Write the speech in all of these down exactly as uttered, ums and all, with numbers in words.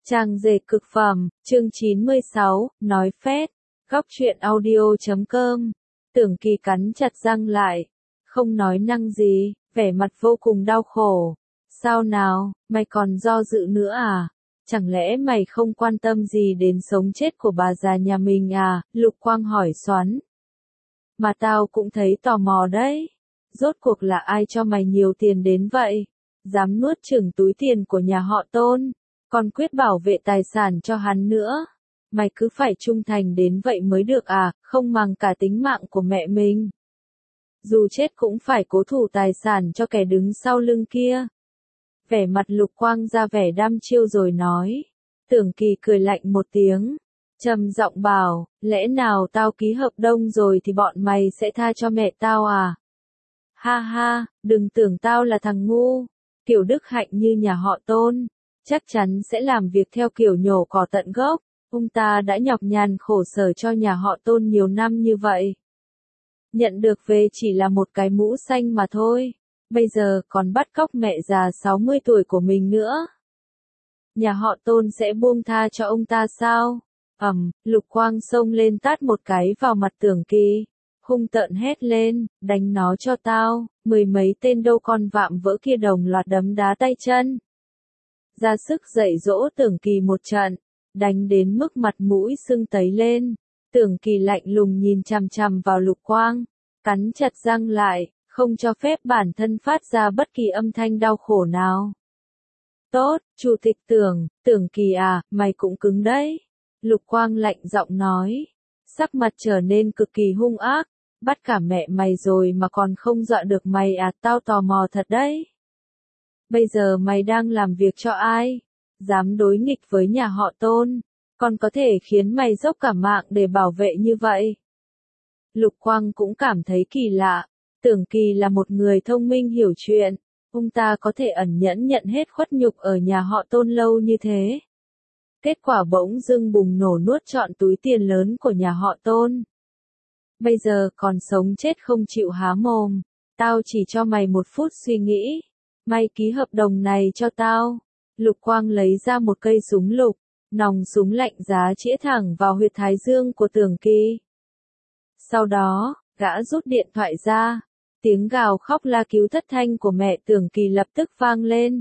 Trang dệt cực phẩm, chương chín mươi sáu, nói phét, góc truyện audio chấm com. Tưởng Kỳ cắn chặt răng lại, không nói năng gì, vẻ mặt vô cùng đau khổ. Sao nào, mày còn do dự nữa à? Chẳng lẽ mày không quan tâm gì đến sống chết của bà già nhà mình à? Lục Quang hỏi xoắn. Mà tao cũng thấy tò mò đấy. Rốt cuộc là ai cho mày nhiều tiền đến vậy? Dám nuốt chửng túi tiền của nhà họ Tôn, còn quyết bảo vệ tài sản cho hắn nữa. Mày cứ phải trung thành đến vậy mới được à, không màng cả tính mạng của mẹ mình. Dù chết cũng phải cố thủ tài sản cho kẻ đứng sau lưng kia. Vẻ mặt Lục Quang ra vẻ đăm chiêu rồi nói. Tưởng Kỳ cười lạnh một tiếng, trầm giọng bảo, lẽ nào tao ký hợp đồng rồi thì bọn mày sẽ tha cho mẹ tao à? Ha ha, đừng tưởng tao là thằng ngu. Kiểu đức hạnh như nhà họ Tôn, chắc chắn sẽ làm việc theo kiểu nhổ cỏ tận gốc. Ông ta đã nhọc nhằn khổ sở cho nhà họ Tôn nhiều năm như vậy. Nhận được về chỉ là một cái mũ xanh mà thôi. Bây giờ còn bắt cóc mẹ già sáu mươi tuổi của mình nữa. Nhà họ Tôn sẽ buông tha cho ông ta sao? Ầm, Lục Quang xông lên tát một cái vào mặt Tưởng Kỳ. Hung tợn hét lên, đánh nó cho tao. Mười mấy tên đâu con vạm vỡ kia đồng loạt đấm đá tay chân. Ra sức dạy dỗ Tưởng Kỳ một trận, đánh đến mức mặt mũi sưng tấy lên. Tưởng Kỳ lạnh lùng nhìn chằm chằm vào Lục Quang, cắn chặt răng lại, không cho phép bản thân phát ra bất kỳ âm thanh đau khổ nào. Tốt, Chủ tịch Tưởng, Tưởng Kỳ à, mày cũng cứng đấy. Lục Quang lạnh giọng nói, sắc mặt trở nên cực kỳ hung ác. Bắt cả mẹ mày rồi mà còn không dọa được mày à, tao tò mò thật đấy. Bây giờ mày đang làm việc cho ai? Dám đối nghịch với nhà họ Tôn, còn có thể khiến mày dốc cả mạng để bảo vệ như vậy. Lục Quang cũng cảm thấy kỳ lạ. Tưởng Kỳ là một người thông minh hiểu chuyện, ông ta có thể ẩn nhẫn nhận hết khuất nhục ở nhà họ Tôn lâu như thế. Kết quả bỗng dưng bùng nổ nuốt trọn túi tiền lớn của nhà họ Tôn. Bây giờ còn sống chết không chịu há mồm. Tao chỉ cho mày một phút suy nghĩ. Mày ký hợp đồng này cho tao. Lục Quang lấy ra một cây súng lục, nòng súng lạnh giá chĩa thẳng vào huyệt thái dương của Tưởng Kỳ. Sau đó, gã rút điện thoại ra. Tiếng gào khóc la cứu thất thanh của mẹ Tưởng Kỳ lập tức vang lên.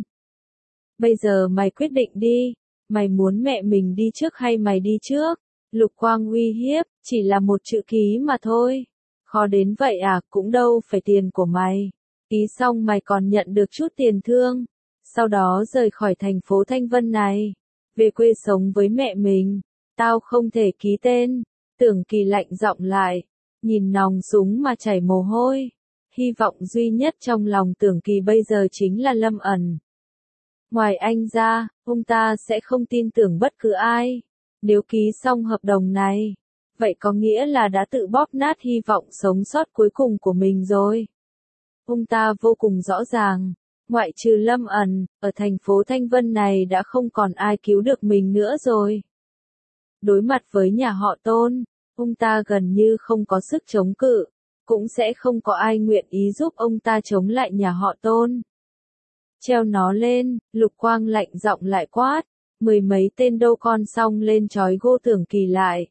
Bây giờ mày quyết định đi. Mày muốn mẹ mình đi trước hay mày đi trước? Lục Quang uy hiếp, chỉ là một chữ ký mà thôi. Khó đến vậy à, cũng đâu phải tiền của mày. Ký xong mày còn nhận được chút tiền thương. Sau đó rời khỏi thành phố Thanh Vân này. Về quê sống với mẹ mình. Tao không thể ký tên. Tưởng Kỳ lạnh giọng lại. Nhìn nòng súng mà chảy mồ hôi. Hy vọng duy nhất trong lòng Tưởng Kỳ bây giờ chính là Lâm ẩn. Ngoài anh ra, ông ta sẽ không tin tưởng bất cứ ai. Nếu ký xong hợp đồng này, vậy có nghĩa là đã tự bóp nát hy vọng sống sót cuối cùng của mình rồi. Ông ta vô cùng rõ ràng, ngoại trừ Lâm ẩn, ở thành phố Thanh Vân này đã không còn ai cứu được mình nữa rồi. Đối mặt với nhà họ Tôn, ông ta gần như không có sức chống cự, cũng sẽ không có ai nguyện ý giúp ông ta chống lại nhà họ Tôn. Treo nó lên, Lục Quang lạnh giọng lại quát. Mười mấy tên đâu con xong lên trói gô Tưởng Kỳ lại.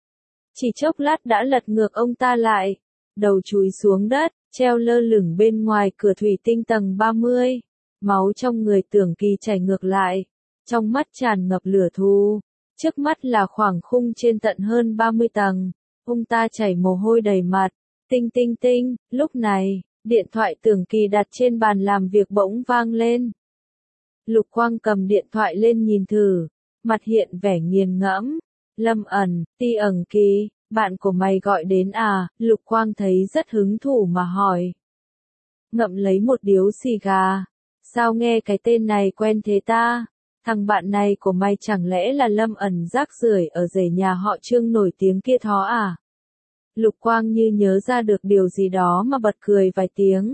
Chỉ chốc lát đã lật ngược ông ta lại. Đầu chúi xuống đất, treo lơ lửng bên ngoài cửa thủy tinh tầng ba mươi. Máu trong người Tưởng Kỳ chảy ngược lại. Trong mắt tràn ngập lửa thù. Trước mắt là khoảng khung trên tận hơn ba mươi tầng. Ông ta chảy mồ hôi đầy mặt. Tinh tinh tinh, lúc này, điện thoại Tưởng Kỳ đặt trên bàn làm việc bỗng vang lên. Lục Quang cầm điện thoại lên nhìn thử, mặt hiện vẻ nghiền ngẫm. Lâm ẩn, Ti ẩn Kỳ, bạn của mày gọi đến à? Lục Quang thấy rất hứng thú mà hỏi. Ngậm lấy một điếu xì gà. Sao nghe cái tên này quen thế ta? Thằng bạn này của mày chẳng lẽ là Lâm ẩn rác rưởi ở rể nhà họ Trương nổi tiếng kia thó à? Lục Quang như nhớ ra được điều gì đó mà bật cười vài tiếng.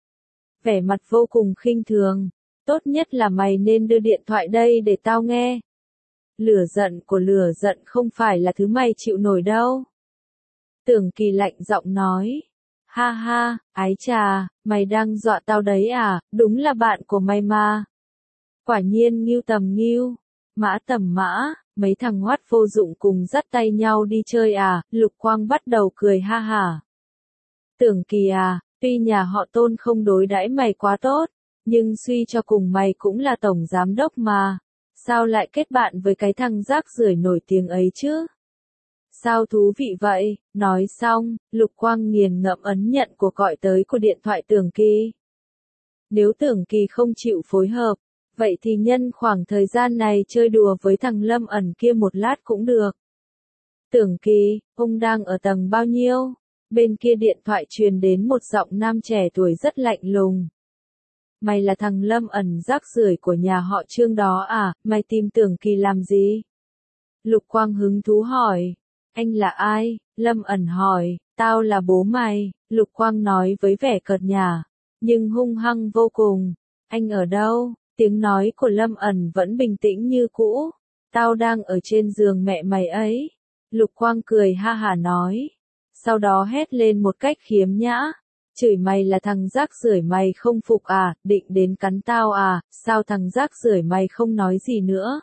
Vẻ mặt vô cùng khinh thường. Tốt nhất là mày nên đưa điện thoại đây để tao nghe. Lửa giận của lửa giận không phải là thứ mày chịu nổi đâu. Tưởng Kỳ lạnh giọng nói. Ha ha, ái chà, mày đang dọa tao đấy à, đúng là bạn của mày mà. Quả nhiên ngưu tầm ngưu. Mã Tầm Mã, mấy thằng hoắt vô dụng cùng dắt tay nhau đi chơi à, Lục Quang bắt đầu cười ha hả. Tưởng Kỳ à, tuy nhà họ Tôn không đối đãi mày quá tốt, nhưng suy cho cùng mày cũng là tổng giám đốc mà, sao lại kết bạn với cái thằng rác rưởi nổi tiếng ấy chứ? Sao thú vị vậy? Nói xong, Lục Quang nghiền ngẫm ấn nhận cuộc gọi tới của điện thoại Tưởng Kỳ. Nếu Tưởng Kỳ không chịu phối hợp, vậy thì nhân khoảng thời gian này chơi đùa với thằng Lâm Ẩn kia một lát cũng được. Tưởng Kỳ, ông đang ở tầng bao nhiêu? Bên kia điện thoại truyền đến một giọng nam trẻ tuổi rất lạnh lùng. Mày là thằng Lâm Ẩn rác rưởi của nhà họ Trương đó à, mày tìm Tưởng Kỳ làm gì? Lục Quang hứng thú hỏi. Anh là ai? Lâm Ẩn hỏi. Tao là bố mày, Lục Quang nói với vẻ cợt nhả, nhưng hung hăng vô cùng. Anh ở đâu? Tiếng nói của Lâm Ẩn vẫn bình tĩnh như cũ. Tao đang ở trên giường mẹ mày ấy. Lục Quang cười ha hả nói. Sau đó hét lên một cách khiếm nhã. Chửi mày là thằng rác rưởi, mày không phục à, định đến cắn tao à, sao thằng rác rưởi mày không nói gì nữa?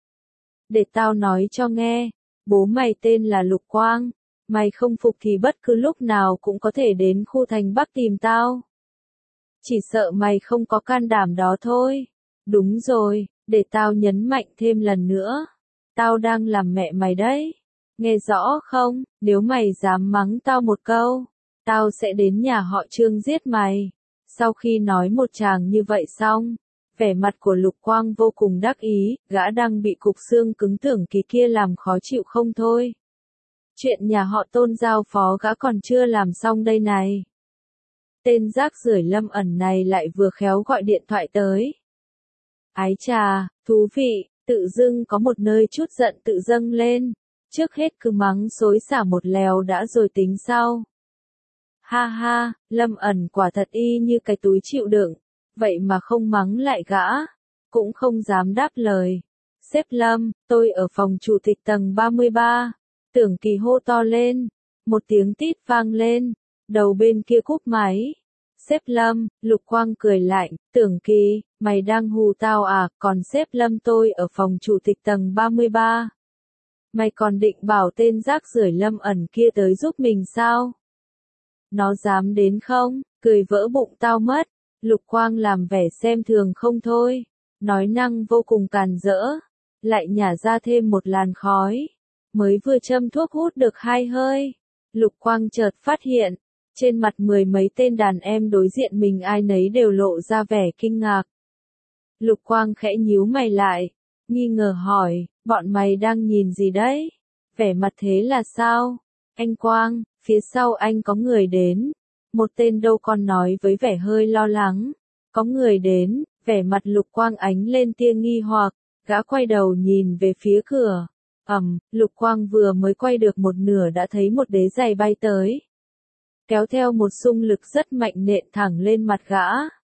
Để tao nói cho nghe, bố mày tên là Lục Quang, mày không phục thì bất cứ lúc nào cũng có thể đến khu thành Bắc tìm tao. Chỉ sợ mày không có can đảm đó thôi. Đúng rồi, để tao nhấn mạnh thêm lần nữa. Tao đang làm mẹ mày đấy. Nghe rõ không, nếu mày dám mắng tao một câu, tao sẽ đến nhà họ Trương giết mày. Sau khi nói một tràng như vậy xong, vẻ mặt của Lục Quang vô cùng đắc ý, gã đang bị cục xương cứng Tưởng Kỳ kia làm khó chịu không thôi. Chuyện nhà họ Tôn giao phó gã còn chưa làm xong đây này. Tên rác rưởi Lâm Ẩn này lại vừa khéo gọi điện thoại tới. Ái chà, thú vị, tự dưng có một nơi chút giận tự dâng lên. Trước hết cứ mắng xối xả một lèo đã rồi tính sau. Ha ha, Lâm Ẩn quả thật y như cái túi chịu đựng, vậy mà không mắng lại gã, cũng không dám đáp lời. Sếp Lâm, tôi ở phòng chủ tịch tầng ba mươi ba, Tưởng Kỳ hô to lên, một tiếng tít vang lên, đầu bên kia cúp máy. Sếp Lâm, Lục Quang cười lạnh, Tưởng Kỳ, mày đang hù tao à, còn sếp Lâm tôi ở phòng chủ tịch tầng ba mươi ba. Mày còn định bảo tên rác rưởi Lâm Ẩn kia tới giúp mình sao? Nó dám đến không? Cười vỡ bụng tao mất. Lục Quang làm vẻ xem thường không thôi. Nói năng vô cùng càn rỡ. Lại nhả ra thêm một làn khói. Mới vừa châm thuốc hút được hai hơi. Lục Quang chợt phát hiện. Trên mặt mười mấy tên đàn em đối diện mình ai nấy đều lộ ra vẻ kinh ngạc. Lục Quang khẽ nhíu mày lại. Nghi ngờ hỏi, bọn mày đang nhìn gì đấy? Vẻ mặt thế là sao? Anh Quang, phía sau anh có người đến. Một tên đâu con nói với vẻ hơi lo lắng. Có người đến, vẻ mặt Lục Quang ánh lên tia nghi hoặc, gã quay đầu nhìn về phía cửa. Ầm, Lục Quang vừa mới quay được một nửa đã thấy một đế giày bay tới. Kéo theo một xung lực rất mạnh nện thẳng lên mặt gã.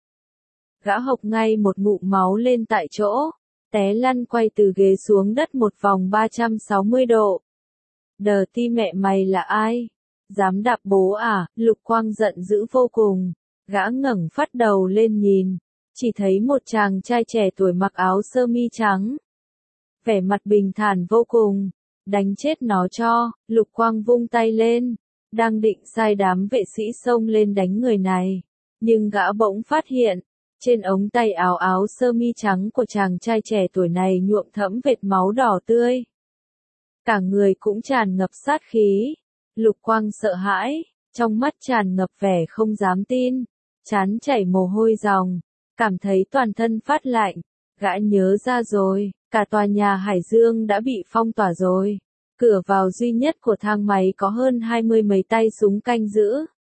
Gã hộc ngay một ngụm máu lên tại chỗ. Té lăn quay từ ghế xuống đất một vòng ba trăm sáu mươi độ. Đờ ti mẹ mày là ai? Dám đạp bố à? Lục Quang giận dữ vô cùng. Gã ngẩng phát đầu lên nhìn. Chỉ thấy một chàng trai trẻ tuổi mặc áo sơ mi trắng. Vẻ mặt bình thản vô cùng. Đánh chết nó cho. Lục Quang vung tay lên. Đang định sai đám vệ sĩ xông lên đánh người này. Nhưng gã bỗng phát hiện. Trên ống tay áo áo sơ mi trắng của chàng trai trẻ tuổi này nhuộm thẫm vệt máu đỏ tươi. Cả người cũng tràn ngập sát khí. Lục Quang sợ hãi, trong mắt tràn ngập vẻ không dám tin, trán chảy mồ hôi ròng, cảm thấy toàn thân phát lạnh. Gã nhớ ra rồi, cả tòa nhà Hải Dương đã bị phong tỏa rồi. Cửa vào duy nhất của thang máy có hơn hai mươi mấy tay súng canh giữ.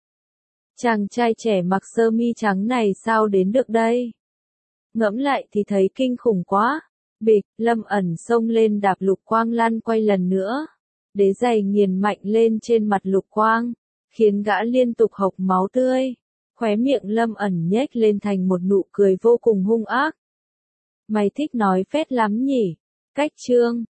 Chàng trai trẻ mặc sơ mi trắng này sao đến được đây? Ngẫm lại thì thấy kinh khủng quá. Bịch, Lâm Ẩn xông lên đạp Lục Quang lăn quay lần nữa. Đế giày nghiền mạnh lên trên mặt Lục Quang, khiến gã liên tục hộc máu tươi. Khóe miệng Lâm Ẩn nhếch lên thành một nụ cười vô cùng hung ác. Mày thích nói phét lắm nhỉ? Cách Trương,